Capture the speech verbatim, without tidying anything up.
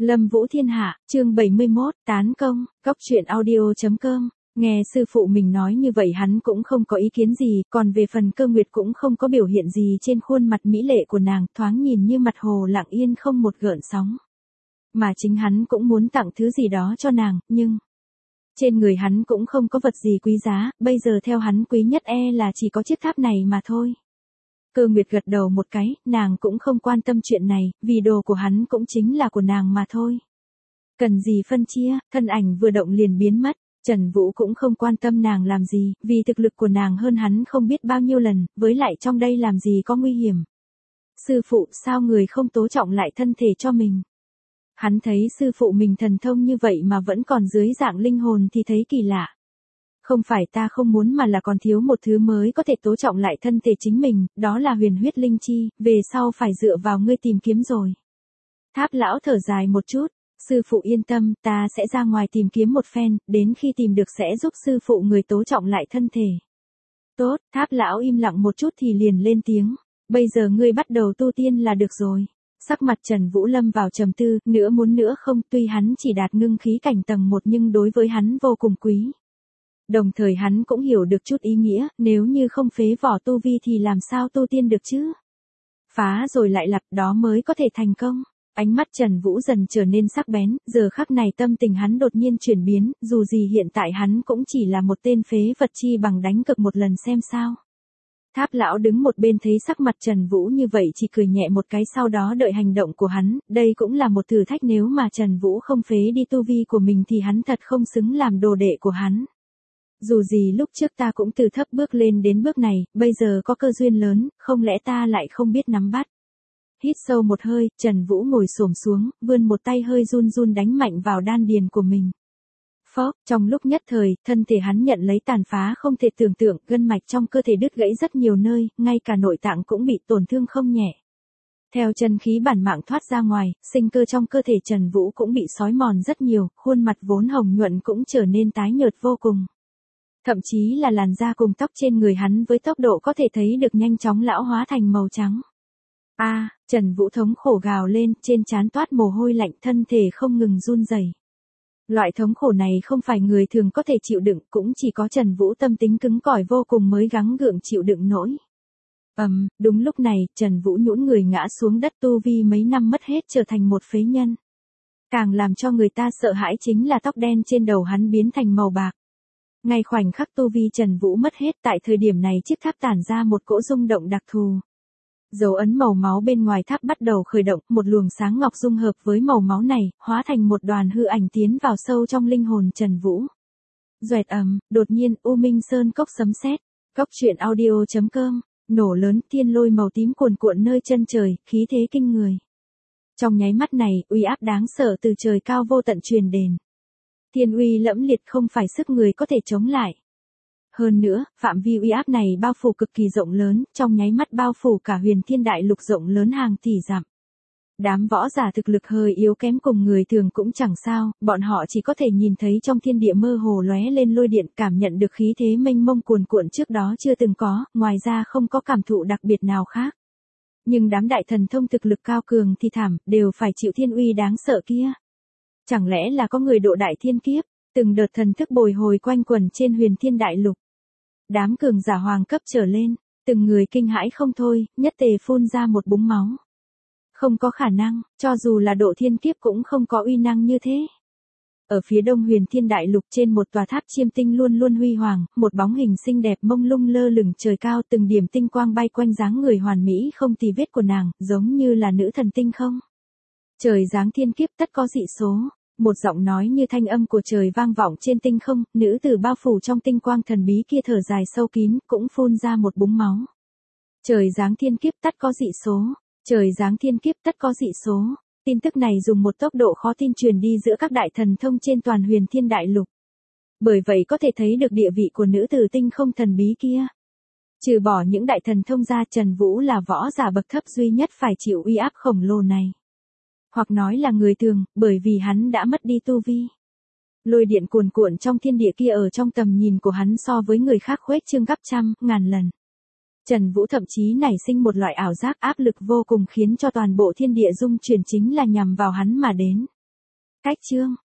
Lâm Vũ Thiên Hạ, chương bảy mươi mốt, tán công, cóc truyện audio chấm com. Nghe sư phụ mình nói như vậy hắn cũng không có ý kiến gì, còn về phần Cơ Nguyệt cũng không có biểu hiện gì trên khuôn mặt mỹ lệ của nàng, thoáng nhìn như mặt hồ lặng yên không một gợn sóng. Mà chính hắn cũng muốn tặng thứ gì đó cho nàng, nhưng trên người hắn cũng không có vật gì quý giá, bây giờ theo hắn quý nhất e là chỉ có chiếc tháp này mà thôi. Cơ Nguyệt gật đầu một cái, nàng cũng không quan tâm chuyện này, vì đồ của hắn cũng chính là của nàng mà thôi. Cần gì phân chia, thân ảnh vừa động liền biến mất, Trần Vũ cũng không quan tâm nàng làm gì, vì thực lực của nàng hơn hắn không biết bao nhiêu lần, với lại trong đây làm gì có nguy hiểm. Sư phụ, sao người không tố trọng lại thân thể cho mình? Hắn thấy sư phụ mình thần thông như vậy mà vẫn còn dưới dạng linh hồn thì thấy kỳ lạ. Không phải ta không muốn mà là còn thiếu một thứ mới có thể tố trọng lại thân thể chính mình, đó là huyền huyết linh chi, về sau phải dựa vào ngươi tìm kiếm rồi. Tháp lão thở dài một chút, sư phụ yên tâm, ta sẽ ra ngoài tìm kiếm một phen, đến khi tìm được sẽ giúp sư phụ người tố trọng lại thân thể. Tốt, tháp lão im lặng một chút thì liền lên tiếng, bây giờ ngươi bắt đầu tu tiên là được rồi. Sắc mặt Trần Vũ lâm vào trầm tư, nữa muốn nữa không, tuy hắn chỉ đạt ngưng khí cảnh tầng một nhưng đối với hắn vô cùng quý. Đồng thời hắn cũng hiểu được chút ý nghĩa, nếu như không phế vỏ tu vi thì làm sao tu tiên được chứ? Phá rồi lại lập đó mới có thể thành công. Ánh mắt Trần Vũ dần trở nên sắc bén, giờ khắc này tâm tình hắn đột nhiên chuyển biến, dù gì hiện tại hắn cũng chỉ là một tên phế vật chi bằng đánh cực một lần xem sao. Tháp lão đứng một bên thấy sắc mặt Trần Vũ như vậy chỉ cười nhẹ một cái, sau đó đợi hành động của hắn, đây cũng là một thử thách, nếu mà Trần Vũ không phế đi tu vi của mình thì hắn thật không xứng làm đồ đệ của hắn. Dù gì lúc trước ta cũng từ thấp bước lên đến bước này, bây giờ có cơ duyên lớn, không lẽ ta lại không biết nắm bắt. Hít sâu một hơi, Trần Vũ ngồi xổm xuống, vươn một tay hơi run run đánh mạnh vào đan điền của mình. Phốc, trong lúc nhất thời, thân thể hắn nhận lấy tàn phá không thể tưởng tượng, gân mạch trong cơ thể đứt gãy rất nhiều nơi, ngay cả nội tạng cũng bị tổn thương không nhẹ. Theo chân khí bản mạng thoát ra ngoài, sinh cơ trong cơ thể Trần Vũ cũng bị xói mòn rất nhiều, khuôn mặt vốn hồng nhuận cũng trở nên tái nhợt vô cùng. Thậm chí là làn da cùng tóc trên người hắn với tốc độ có thể thấy được nhanh chóng lão hóa thành màu trắng. A, à, Trần Vũ thống khổ gào lên, trên trán toát mồ hôi lạnh, thân thể không ngừng run rẩy. Loại thống khổ này không phải người thường có thể chịu đựng, cũng chỉ có Trần Vũ tâm tính cứng cỏi vô cùng mới gắng gượng chịu đựng nổi. Ầm, um, đúng lúc này, Trần Vũ nhũn người ngã xuống đất, tu vi mấy năm mất hết trở thành một phế nhân. Càng làm cho người ta sợ hãi chính là tóc đen trên đầu hắn biến thành màu bạc. Ngay khoảnh khắc tu vi Trần Vũ mất hết, tại thời điểm này chiếc tháp tản ra một cỗ rung động đặc thù. Dấu ấn màu máu bên ngoài tháp bắt đầu khởi động, một luồng sáng ngọc dung hợp với màu máu này, hóa thành một đoàn hư ảnh tiến vào sâu trong linh hồn Trần Vũ. Doẹt ầm, đột nhiên U Minh Sơn cốc sấm sét, cóc truyện audio chấm com, nổ lớn, thiên lôi màu tím cuồn cuộn nơi chân trời, khí thế kinh người. Trong nháy mắt này, uy áp đáng sợ từ trời cao vô tận truyền đến. Thiên uy lẫm liệt không phải sức người có thể chống lại. Hơn nữa, phạm vi uy áp này bao phủ cực kỳ rộng lớn, trong nháy mắt bao phủ cả huyền thiên đại lục rộng lớn hàng tỷ dặm. Đám võ giả thực lực hơi yếu kém cùng người thường cũng chẳng sao, bọn họ chỉ có thể nhìn thấy trong thiên địa mơ hồ lóe lên lôi điện, cảm nhận được khí thế mênh mông cuồn cuộn trước đó chưa từng có, ngoài ra không có cảm thụ đặc biệt nào khác. Nhưng đám đại thần thông thực lực cao cường thì thảm, đều phải chịu thiên uy đáng sợ kia. Chẳng lẽ là có người độ đại thiên kiếp, từng đợt thần thức bồi hồi quanh quẩn trên huyền thiên đại lục. Đám cường giả hoàng cấp trở lên, từng người kinh hãi không thôi, nhất tề phun ra một búng máu. Không có khả năng, cho dù là độ thiên kiếp cũng không có uy năng như thế. Ở phía đông huyền thiên đại lục trên một tòa tháp chiêm tinh luôn luôn huy hoàng, một bóng hình xinh đẹp mông lung lơ lửng trời cao, từng điểm tinh quang bay quanh dáng người hoàn mỹ không tì vết của nàng, giống như là nữ thần tinh không. Trời giáng thiên kiếp tất có dị số. Một giọng nói như thanh âm của trời vang vọng trên tinh không, nữ tử bao phủ trong tinh quang thần bí kia thở dài sâu kín, cũng phun ra một búng máu. Trời giáng thiên kiếp tất có dị số, trời giáng thiên kiếp tất có dị số. Tin tức này dùng một tốc độ khó tin truyền đi giữa các đại thần thông trên toàn huyền thiên đại lục. Bởi vậy có thể thấy được địa vị của nữ tử tinh không thần bí kia. Trừ bỏ những đại thần thông ra, Trần Vũ là võ giả bậc thấp duy nhất phải chịu uy áp khổng lồ này. Hoặc nói là người thường, bởi vì hắn đã mất đi tu vi. Lôi điện cuồn cuộn trong thiên địa kia ở trong tầm nhìn của hắn so với người khác khuếch trương gấp trăm, ngàn lần. Trần Vũ thậm chí nảy sinh một loại ảo giác áp lực vô cùng khiến cho toàn bộ thiên địa rung chuyển, chính là nhằm vào hắn mà đến. Cách chương